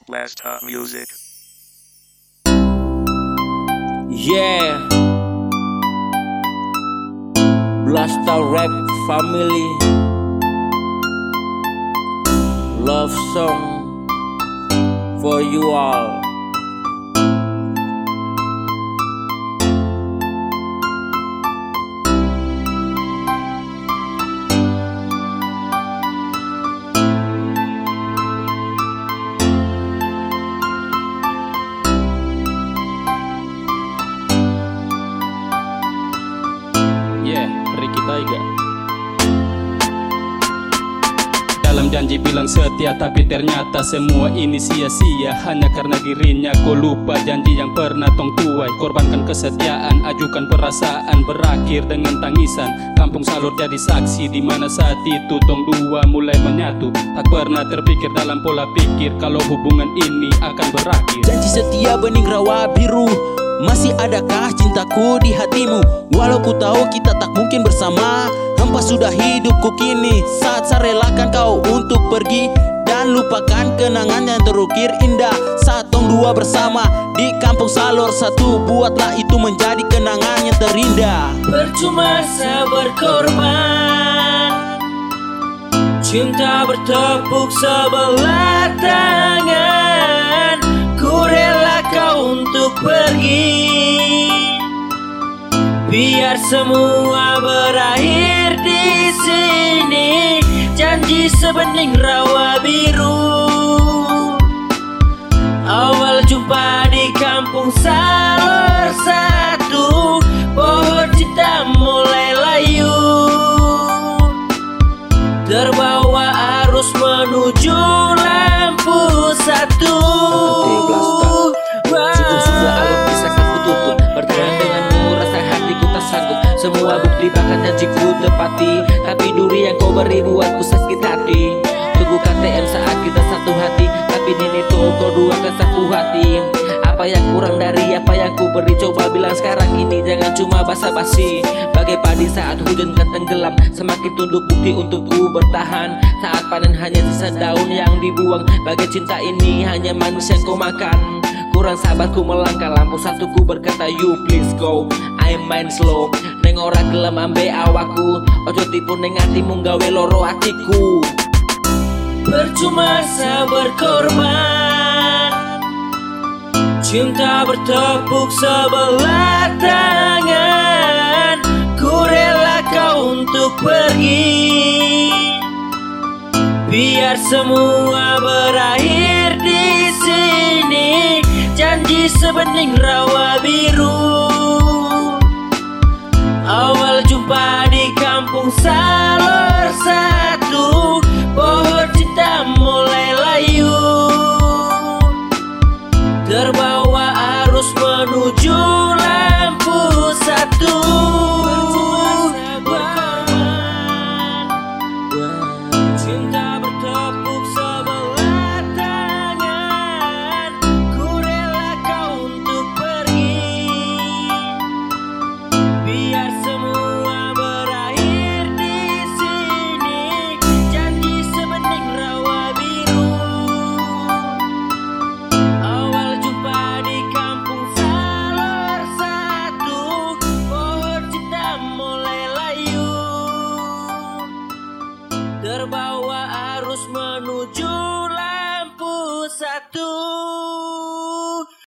Blasta Music. Yeah, Blasta Rap Family Love song for you all. Ricky Taiga. Dalam janji bilang setia, tapi ternyata semua ini sia-sia. Hanya karena dirinya kau lupa janji yang pernah tong tuai. Korbankan kesetiaan, ajukan perasaan, berakhir dengan tangisan. Kampung Salur jadi saksi di mana saat itu tong dua mulai menyatu. Tak pernah terpikir dalam pola pikir kalau hubungan ini akan berakhir. Janji setia bening rawa biru, masih adakah cintaku di hatimu? Walau ku tahu kita tak mungkin bersama, hampa sudah hidupku kini. Saat saya relakan kau untuk pergi dan lupakan kenangan yang terukir indah. Saat tong dua bersama di Kampung Salur satu, buatlah itu menjadi kenangan yang terindah. Percuma saya berkorban, cinta bertepuk sebelah tangan. Ku rela kau untuk pergi, biar semua berakhir di sini. Janji sebening rawa biru, awal jumpa di Kampung Salur satu, pohon cinta mulai layu, terbawa arus menuju lampu satu. Cukup sudah alam bisa ku tutup, bertahan denganmu rasa hatiku tak sanggup. Semua bukti bahkan janjiku tepati, tapi duri yang kau beri buatku sakit hati. Tunggu KTM saat kita satu hati, tapi nini tuh kau dua ke satu hati. Apa yang kurang dari apa yang ku beri, coba bilang sekarang ini, jangan cuma basa-basi. Bagai padi saat hujan kan tenggelam, semakin tunduk bukti untuk ku bertahan. Saat panen hanya sisa daun yang dibuang, bagai cinta ini hanya manusia yang kau makan. Kurang sabarku melangkah, lampu satu ku berkata you please go, I main slow. Neng ora gelem ambe awakku, ojo tipu neng hatimu gawe loro hatiku. Percuma saya berkorban, cinta bertepuk sebelah tangan. Ku rela kau untuk pergi, biar semua berakhir di sini. Janji sebening rawa biru, awal jumpa di Kampung Salur satu, pohon cinta mulai layu, terbawa arus menuju lampu satu. Cinta bertepuk sebelah tangan. Ku rela kau untuk pergi, biar semua berakhir di sini. Janji sebening rawa biru, awal jumpa di Kampung Salur satu, pohon cinta mulai layu, terbawa arus menuju lampu satu.